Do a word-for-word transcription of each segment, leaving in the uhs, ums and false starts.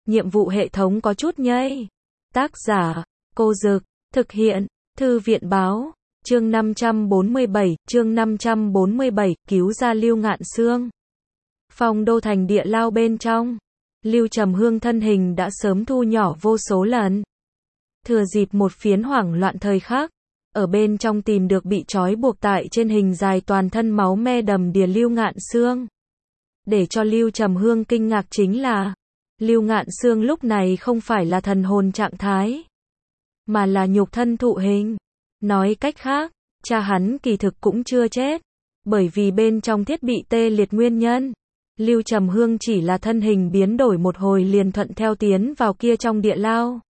nhiệm vụ hệ thống có chút nhây. Tác giả, Cô Dực, thực hiện, Thư viện Báo, chương năm trăm bốn mươi bảy, chương năm trăm bốn mươi bảy, cứu ra Lưu Ngạn Sương. Phong đô thành địa lao bên trong, Lưu Trầm Hương thân hình đã sớm thu nhỏ vô số lần. Thừa dịp một phiến hoảng loạn thời khắc, ở bên trong tìm được bị trói buộc tại trên hình dài toàn thân máu me đầm đìa Lưu Ngạn Sương. Để cho Lưu Trầm Hương kinh ngạc chính là, Lưu Ngạn Sương lúc này không phải là thần hồn trạng thái, mà là nhục thân thụ hình. Nói cách khác, cha hắn kỳ thực cũng chưa chết, bởi vì bên trong thiết bị tê liệt nguyên nhân. Lưu Trầm Hương chỉ là thân hình biến đổi một hồi liền thuận theo tiến vào kia trong địa lao.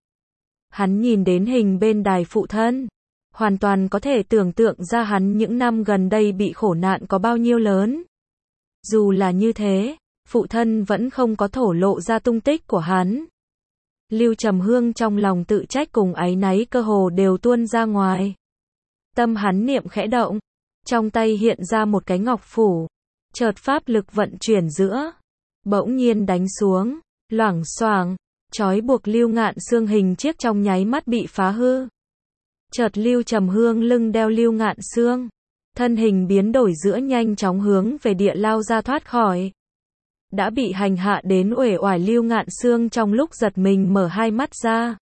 Hắn nhìn đến hình bên đài phụ thân, hoàn toàn có thể tưởng tượng ra hắn những năm gần đây bị khổ nạn có bao nhiêu lớn. Dù là như thế, phụ thân vẫn không có thổ lộ ra tung tích của hắn. Lưu Trầm Hương trong lòng tự trách cùng áy náy cơ hồ đều tuôn ra ngoài. Tâm hắn niệm khẽ động, trong tay hiện ra một cái ngọc phủ, chợt pháp lực vận chuyển giữa, bỗng nhiên đánh xuống, loảng xoảng, trói buộc Lưu Ngạn Sương hình chiếc trong nháy mắt bị phá hư. Chợt Lưu Trầm Hương lưng đeo Lưu Ngạn Sương, thân hình biến đổi giữa nhanh chóng hướng về địa lao ra thoát khỏi. Đã bị hành hạ đến uể oải Lưu Ngạn Sương trong lúc giật mình mở hai mắt ra.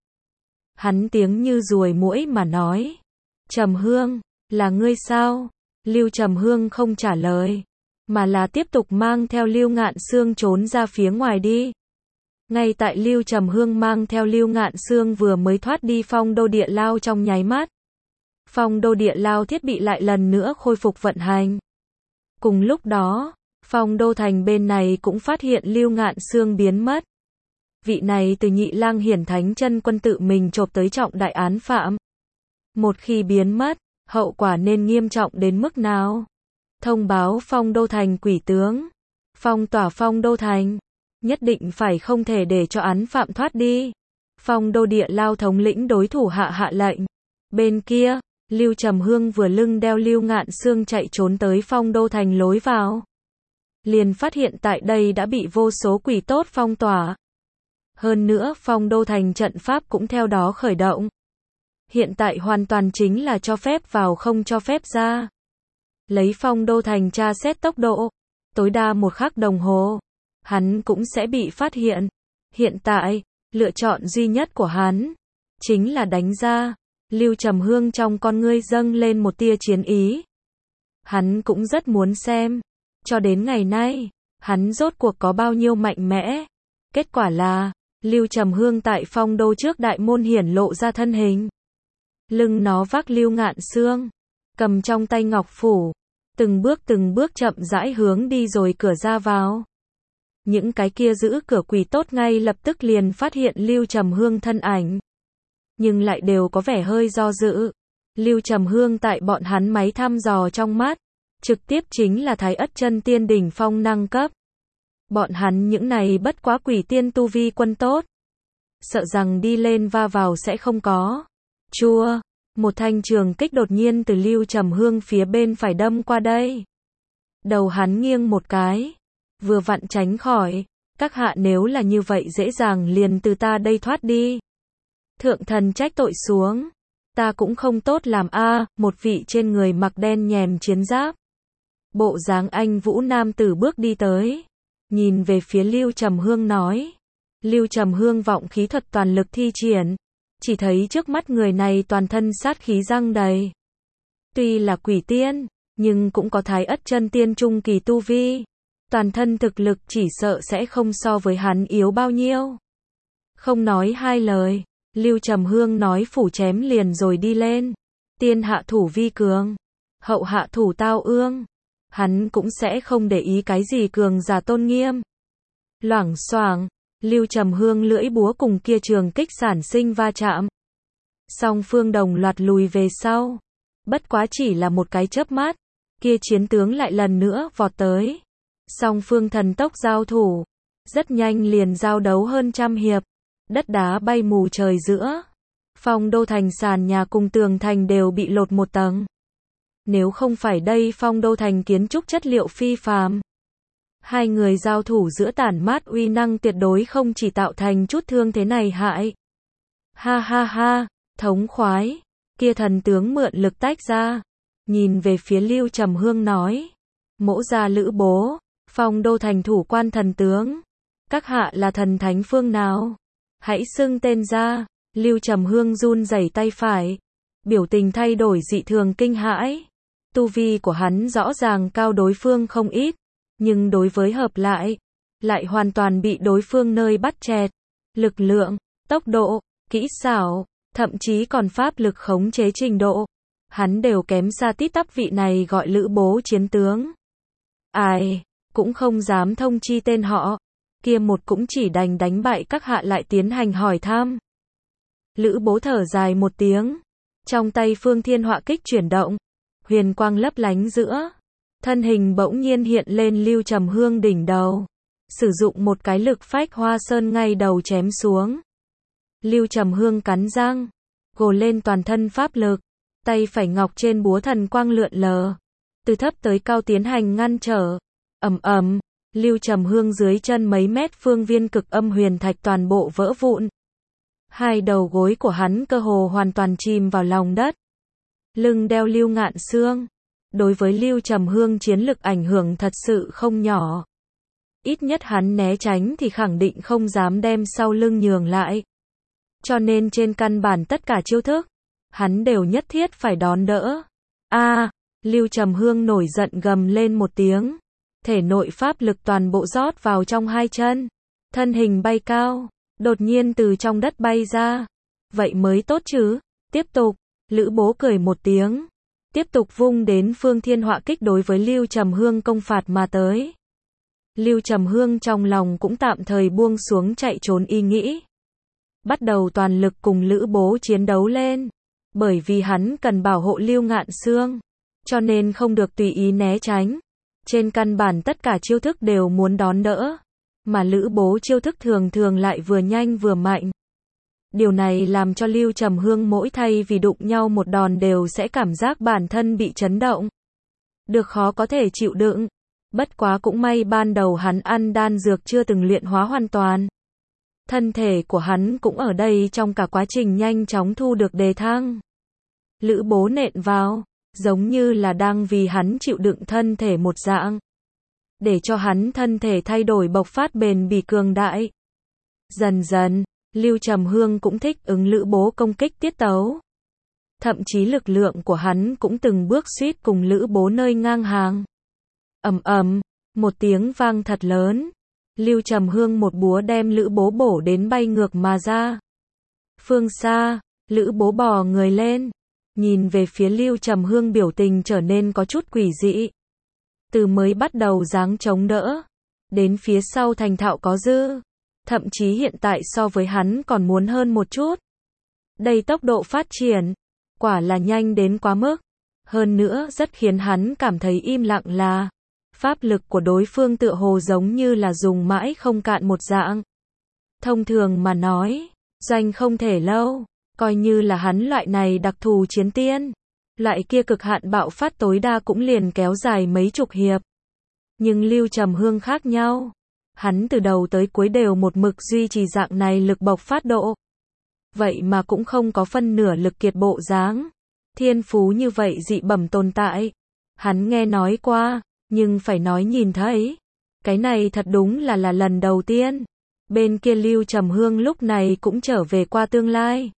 Hắn tiếng như ruồi muỗi mà nói, Trầm Hương, là ngươi sao? Lưu Trầm Hương không trả lời, mà là tiếp tục mang theo Lưu Ngạn Sương trốn ra phía ngoài đi. Ngay tại Lưu Trầm Hương mang theo Lưu Ngạn Sương vừa mới thoát đi phong đô địa lao trong nháy mắt, phong đô địa lao thiết bị lại lần nữa khôi phục vận hành. Cùng lúc đó, phong đô thành bên này cũng phát hiện Lưu Ngạn Sương biến mất. Vị này từ Nhị Lang Hiển Thánh Chân Quân tự mình chộp tới trọng đại án phạm. Một khi biến mất, hậu quả nên nghiêm trọng đến mức nào? Thông báo phong đô thành quỷ tướng, phong tỏa phong đô thành, nhất định phải không thể để cho án phạm thoát đi. Phong đô địa lao thống lĩnh đối thủ hạ hạ lệnh. Bên kia, Lưu Trầm Hương vừa lưng đeo Lưu Ngạn Sương chạy trốn tới phong đô thành lối vào, liền phát hiện tại đây đã bị vô số quỷ tốt phong tỏa. Hơn nữa phong đô thành trận pháp cũng theo đó khởi động. Hiện tại hoàn toàn chính là cho phép vào không cho phép ra. Lấy phong đô thành tra xét tốc độ, tối đa một khắc đồng hồ, hắn cũng sẽ bị phát hiện. Hiện tại, lựa chọn duy nhất của hắn, chính là đánh ra. Lưu Trầm Hương trong con ngươi dâng lên một tia chiến ý. Hắn cũng rất muốn xem, cho đến ngày nay, hắn rốt cuộc có bao nhiêu mạnh mẽ. Kết quả là, Lưu Trầm Hương tại phong đô trước đại môn hiển lộ ra thân hình. Lưng nó vác Lưu Ngạn Sương, cầm trong tay ngọc phủ, từng bước từng bước chậm rãi hướng đi rồi cửa ra vào. Những cái kia giữ cửa quỷ tốt ngay lập tức liền phát hiện Lưu Trầm Hương thân ảnh, nhưng lại đều có vẻ hơi do dự. Lưu Trầm Hương tại bọn hắn máy thăm dò trong mắt, trực tiếp chính là Thái Ất Chân Tiên đỉnh phong năng cấp. Bọn hắn những này bất quá quỷ tiên tu vi quân tốt, sợ rằng đi lên va vào sẽ không có. Chua, một thanh trường kích đột nhiên từ Lưu Trầm Hương phía bên phải đâm qua đây. Đầu hắn nghiêng một cái, vừa vặn tránh khỏi. Các hạ nếu là như vậy dễ dàng liền từ ta đây thoát đi. Thượng thần trách tội xuống, ta cũng không tốt làm a. À, một vị trên người mặc đen nhèm chiến giáp, bộ dáng anh vũ nam tử bước đi tới, nhìn về phía Lưu Trầm Hương nói. Lưu Trầm Hương vọng khí thuật toàn lực thi triển, chỉ thấy trước mắt người này toàn thân sát khí răng đầy. Tuy là quỷ tiên, nhưng cũng có Thái Ất Chân Tiên trung kỳ tu vi, toàn thân thực lực chỉ sợ sẽ không so với hắn yếu bao nhiêu. Không nói hai lời, Lưu Trầm Hương nói phủ chém liền rồi đi lên. Tiên hạ thủ vi cường, hậu hạ thủ tao ương. Hắn cũng sẽ không để ý cái gì cường giả tôn nghiêm. Loảng xoảng, Lưu Trầm Hương lưỡi búa cùng kia trường kích sản sinh va chạm. Song phương đồng loạt lùi về sau. Bất quá chỉ là một cái chớp mắt, kia chiến tướng lại lần nữa vọt tới. Song phương thần tốc giao thủ, rất nhanh liền giao đấu hơn trăm hiệp. Đất đá bay mù trời giữa. Phong đô thành sàn nhà cùng tường thành đều bị lột một tầng. Nếu không phải đây phong đô thành kiến trúc chất liệu phi phàm, Hai người giao thủ giữa tản mát uy năng tuyệt đối không chỉ tạo thành chút thương thế này hại. Ha ha ha, thống khoái, kia thần tướng mượn lực tách ra, nhìn về phía Lưu Trầm Hương nói, mỗ gia Lữ bố, Phong Đô thành thủ quan thần tướng, các hạ là thần thánh phương nào? Hãy xưng tên ra. Lưu Trầm Hương run rẩy tay phải, biểu tình thay đổi dị thường kinh hãi. Tu vi của hắn rõ ràng cao đối phương không ít, nhưng đối với hợp lại, lại hoàn toàn bị đối phương nơi bắt chẹt. Lực lượng, tốc độ, kỹ xảo, thậm chí còn pháp lực khống chế trình độ, hắn đều kém xa tít tắp vị này gọi Lữ bố chiến tướng. Ai, cũng không dám thông chi tên họ, kia một cũng chỉ đành đánh bại các hạ lại tiến hành hỏi thăm. Lữ bố thở dài một tiếng, trong tay Phương Thiên Họa kích chuyển động, huyền quang lấp lánh giữa, thân hình bỗng nhiên hiện lên Lưu Trầm Hương đỉnh đầu, sử dụng một cái lực phách hoa sơn ngay đầu chém xuống. Lưu Trầm Hương cắn răng, gồ lên toàn thân pháp lực, tay phải ngọc trên búa thần quang lượn lờ, từ thấp tới cao tiến hành ngăn trở. Ầm ầm, Lưu Trầm Hương dưới chân mấy mét phương viên cực âm huyền thạch toàn bộ vỡ vụn. Hai đầu gối của hắn cơ hồ hoàn toàn chìm vào lòng đất. Lưng đeo Lưu Ngạn Xương, đối với Lưu Trầm Hương chiến lực ảnh hưởng thật sự không nhỏ. Ít nhất hắn né tránh thì khẳng định không dám đem sau lưng nhường lại. Cho nên trên căn bản tất cả chiêu thức, hắn đều nhất thiết phải đón đỡ. A, Lưu Trầm Hương nổi giận gầm lên một tiếng, thể nội pháp lực toàn bộ rót vào trong hai chân, thân hình bay cao, đột nhiên từ trong đất bay ra. Vậy mới tốt chứ, tiếp tục, Lữ bố cười một tiếng, tiếp tục vung đến Phương Thiên Họa kích đối với Lưu Trầm Hương công phạt mà tới. Lưu Trầm Hương trong lòng cũng tạm thời buông xuống chạy trốn ý nghĩ, bắt đầu toàn lực cùng Lữ bố chiến đấu lên, bởi vì hắn cần bảo hộ Lưu Ngạn Xương, cho nên không được tùy ý né tránh. Trên căn bản tất cả chiêu thức đều muốn đón đỡ, mà Lữ bố chiêu thức thường thường lại vừa nhanh vừa mạnh. Điều này làm cho Lưu Trầm Hương mỗi thay vì đụng nhau một đòn đều sẽ cảm giác bản thân bị chấn động. Được khó có thể chịu đựng. Bất quá cũng may ban đầu hắn ăn đan dược chưa từng luyện hóa hoàn toàn. Thân thể của hắn cũng ở đây trong cả quá trình nhanh chóng thu được đề thăng. Lữ bố nện vào, giống như là đang vì hắn chịu đựng thân thể một dạng, để cho hắn thân thể thay đổi bộc phát bền bỉ cường đại. Dần dần, Lưu Trầm Hương cũng thích ứng Lữ bố công kích tiết tấu. Thậm chí lực lượng của hắn cũng từng bước suýt cùng Lữ bố nơi ngang hàng. Ầm ầm, một tiếng vang thật lớn, Lưu Trầm Hương một búa đem Lữ bố bổ đến bay ngược mà ra. Phương xa, Lữ bố bò người lên, nhìn về phía Lưu Trầm Hương biểu tình trở nên có chút quỷ dị. Từ mới bắt đầu dáng chống đỡ, đến phía sau thành thạo có dư, thậm chí hiện tại so với hắn còn muốn hơn một chút. Đây tốc độ phát triển, quả là nhanh đến quá mức. Hơn nữa rất khiến hắn cảm thấy im lặng là, pháp lực của đối phương tựa hồ giống như là dùng mãi không cạn một dạng. Thông thường mà nói, doanh không thể lâu, coi như là hắn loại này đặc thù chiến tiên, loại kia cực hạn bạo phát tối đa cũng liền kéo dài mấy chục hiệp. Nhưng Lưu Trầm Hương khác nhau, hắn từ đầu tới cuối đều một mực duy trì dạng này lực bộc phát độ. Vậy mà cũng không có phân nửa lực kiệt bộ dáng. Thiên phú như vậy dị bẩm tồn tại, hắn nghe nói qua, nhưng phải nói nhìn thấy, cái này thật đúng là là lần đầu tiên. Bên kia Lưu Trầm Hương lúc này cũng trở về qua tương lai.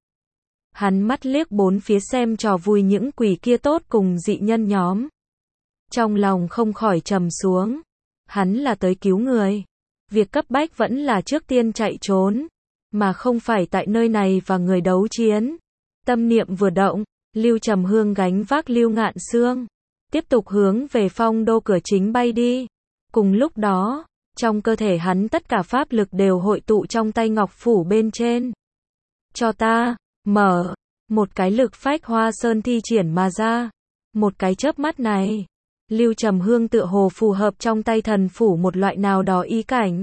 Hắn mắt liếc bốn phía xem trò vui những quỷ kia tốt cùng dị nhân nhóm. Trong lòng không khỏi trầm xuống. Hắn là tới cứu người. Việc cấp bách vẫn là trước tiên chạy trốn, mà không phải tại nơi này và người đấu chiến. Tâm niệm vừa động, Lưu Trầm Hương gánh vác Lưu Ngạn Xương, tiếp tục hướng về Phong Đô cửa chính bay đi. Cùng lúc đó, trong cơ thể hắn tất cả pháp lực đều hội tụ trong tay ngọc phủ bên trên. Cho ta, mở, một cái lực phách hoa sơn thi triển mà ra. Một cái chớp mắt này, Lưu Trầm Hương tựa hồ phù hợp trong tay thần phủ một loại nào đó ý cảnh.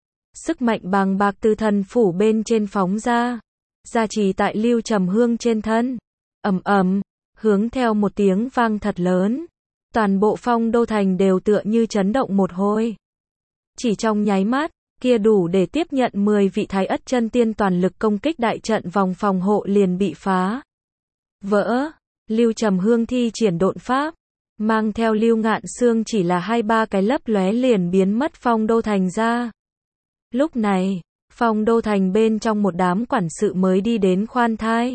Sức mạnh bàng bạc từ thần phủ bên trên phóng ra, gia trì tại Lưu Trầm Hương trên thân. Ầm ầm, hướng theo một tiếng vang thật lớn, toàn bộ Phong Đô thành đều tựa như chấn động một hồi. Chỉ trong nháy mắt, kia đủ để tiếp nhận mười vị Thái Ất chân tiên toàn lực công kích đại trận vòng phòng hộ liền bị phá vỡ. Lưu Trầm Hương thi triển độn pháp, mang theo Lưu Ngạn Xương chỉ là hai ba cái lấp lóe liền biến mất Phong Đô Thành ra. Lúc này, Phong Đô Thành bên trong một đám quản sự mới đi đến khoan thai.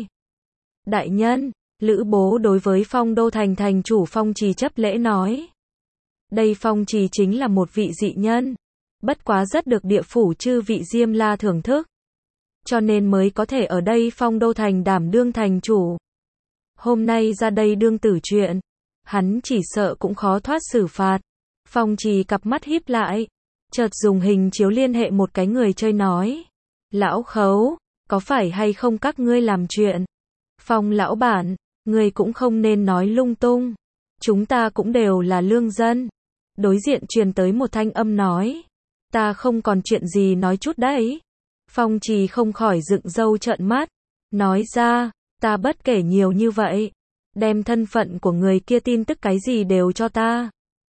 Đại nhân, Lữ Bố đối với Phong Đô Thành thành chủ Phong Trì chấp lễ nói. Đây Phong Trì chính là một vị dị nhân, bất quá rất được địa phủ chư vị Diêm La thưởng thức, cho nên mới có thể ở đây Phong Đô Thành đảm đương thành chủ. Hôm nay ra đây đương tử chuyện, hắn chỉ sợ cũng khó thoát xử phạt. Phong Trì cặp mắt híp lại, chợt dùng hình chiếu liên hệ một cái người chơi nói. Lão Khấu, có phải hay không các ngươi làm chuyện? Phong lão bản, ngươi cũng không nên nói lung tung. Chúng ta cũng đều là lương dân. Đối diện truyền tới một thanh âm nói. Ta không còn chuyện gì nói chút đấy. Phong Trì không khỏi dựng râu trợn mắt, nói ra, ta bất kể nhiều như vậy. Đem thân phận của người kia tin tức cái gì đều cho ta.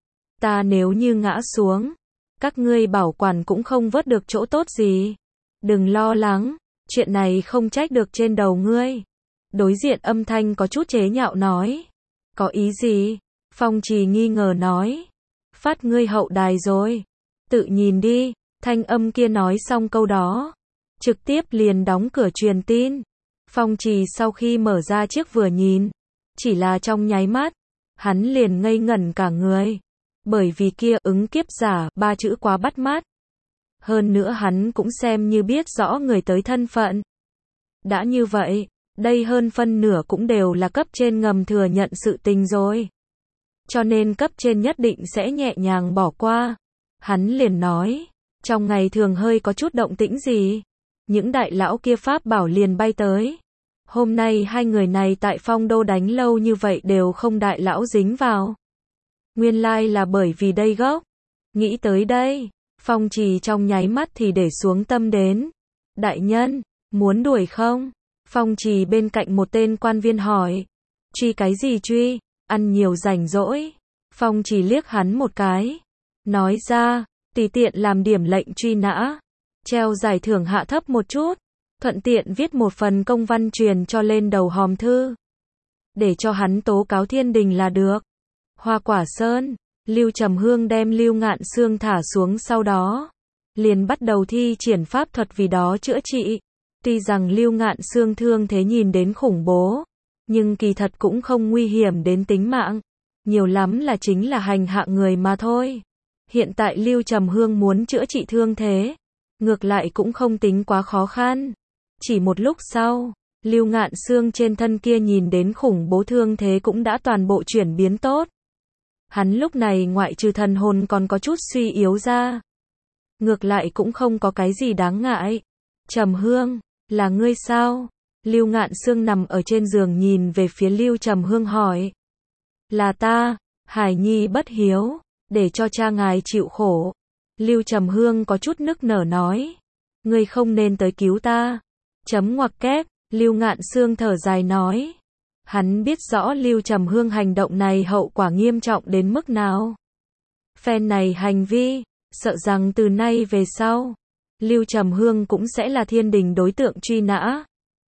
Ta nếu như ngã xuống, các ngươi bảo quản cũng không vớt được chỗ tốt gì. Đừng lo lắng, chuyện này không trách được trên đầu ngươi. Đối diện âm thanh có chút chế nhạo nói. Có ý gì? Phong Trì nghi ngờ nói. Phát ngươi hậu đài rồi. Tự nhìn đi. Thanh âm kia nói xong câu đó, trực tiếp liền đóng cửa truyền tin. Phong Trì sau khi mở ra chiếc vừa nhìn, chỉ là trong nháy mắt, hắn liền ngây ngẩn cả người. Bởi vì kia ứng kiếp giả, ba chữ quá bắt mắt. Hơn nữa hắn cũng xem như biết rõ người tới thân phận. Đã như vậy, đây hơn phân nửa cũng đều là cấp trên ngầm thừa nhận sự tình rồi. Cho nên cấp trên nhất định sẽ nhẹ nhàng bỏ qua. Hắn liền nói, trong ngày thường hơi có chút động tĩnh gì, những đại lão kia pháp bảo liền bay tới. Hôm nay hai người này tại Phong Đô đánh lâu như vậy đều không đại lão dính vào. Nguyên lai là bởi vì đây gốc. Nghĩ tới đây, Phong Trì trong nháy mắt thì để xuống tâm đến. Đại nhân, muốn đuổi không? Phong Trì bên cạnh một tên quan viên hỏi. Truy cái gì truy? Ăn nhiều rảnh rỗi. Phong Trì liếc hắn một cái. Nói ra, tùy tiện làm điểm lệnh truy nã. Treo giải thưởng hạ thấp một chút. Thuận tiện viết một phần công văn truyền cho lên đầu hòm thư. Để cho hắn tố cáo thiên đình là được. Hoa Quả Sơn, Lưu Trầm Hương đem Lưu Ngạn Xương thả xuống sau đó. Liền bắt đầu thi triển pháp thuật vì đó chữa trị. Tuy rằng Lưu Ngạn Xương thương thế nhìn đến khủng bố, nhưng kỳ thật cũng không nguy hiểm đến tính mạng. Nhiều lắm là chính là hành hạ người mà thôi. Hiện tại Lưu Trầm Hương muốn chữa trị thương thế, ngược lại cũng không tính quá khó khăn. Chỉ một lúc sau, Lưu Ngạn Xương trên thân kia nhìn đến khủng bố thương thế cũng đã toàn bộ chuyển biến tốt. Hắn lúc này ngoại trừ thần hồn còn có chút suy yếu ra. Ngược lại cũng không có cái gì đáng ngại. Trầm Hương, là ngươi sao? Lưu Ngạn Xương nằm ở trên giường nhìn về phía Lưu Trầm Hương hỏi. Là ta, Hải Nhi bất hiếu, để cho cha ngài chịu khổ. Lưu Trầm Hương có chút nức nở nói. Ngươi không nên tới cứu ta. Chấm ngoặc kép, Lưu Ngạn Xương thở dài nói. Hắn biết rõ Lưu Trầm Hương hành động này hậu quả nghiêm trọng đến mức nào. Phen này hành vi, sợ rằng từ nay về sau, Lưu Trầm Hương cũng sẽ là thiên đình đối tượng truy nã.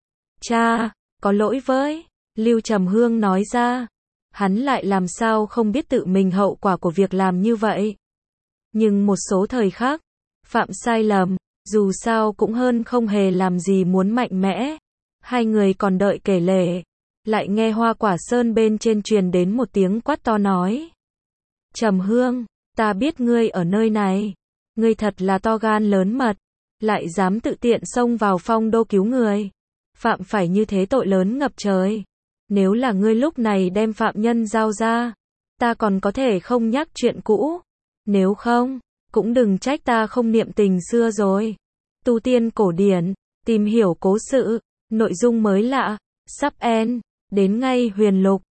Cha, có lỗi với, Lưu Trầm Hương nói ra. Hắn lại làm sao không biết tự mình hậu quả của việc làm như vậy. Nhưng một số thời khắc, phạm sai lầm, dù sao cũng hơn không hề làm gì muốn mạnh mẽ. Hai người còn đợi kể lể, lại nghe Hoa Quả Sơn bên trên truyền đến một tiếng quát to nói. Trầm Hương, ta biết ngươi ở nơi này. Ngươi thật là to gan lớn mật, lại dám tự tiện xông vào Phong Đô cứu người. Phạm phải như thế tội lớn ngập trời. Nếu là ngươi lúc này đem phạm nhân giao ra, ta còn có thể không nhắc chuyện cũ. Nếu không, cũng đừng trách ta không niệm tình xưa rồi. Tu tiên cổ điển, tìm hiểu cố sự, nội dung mới lạ, sắp end, đến ngay huyền lục.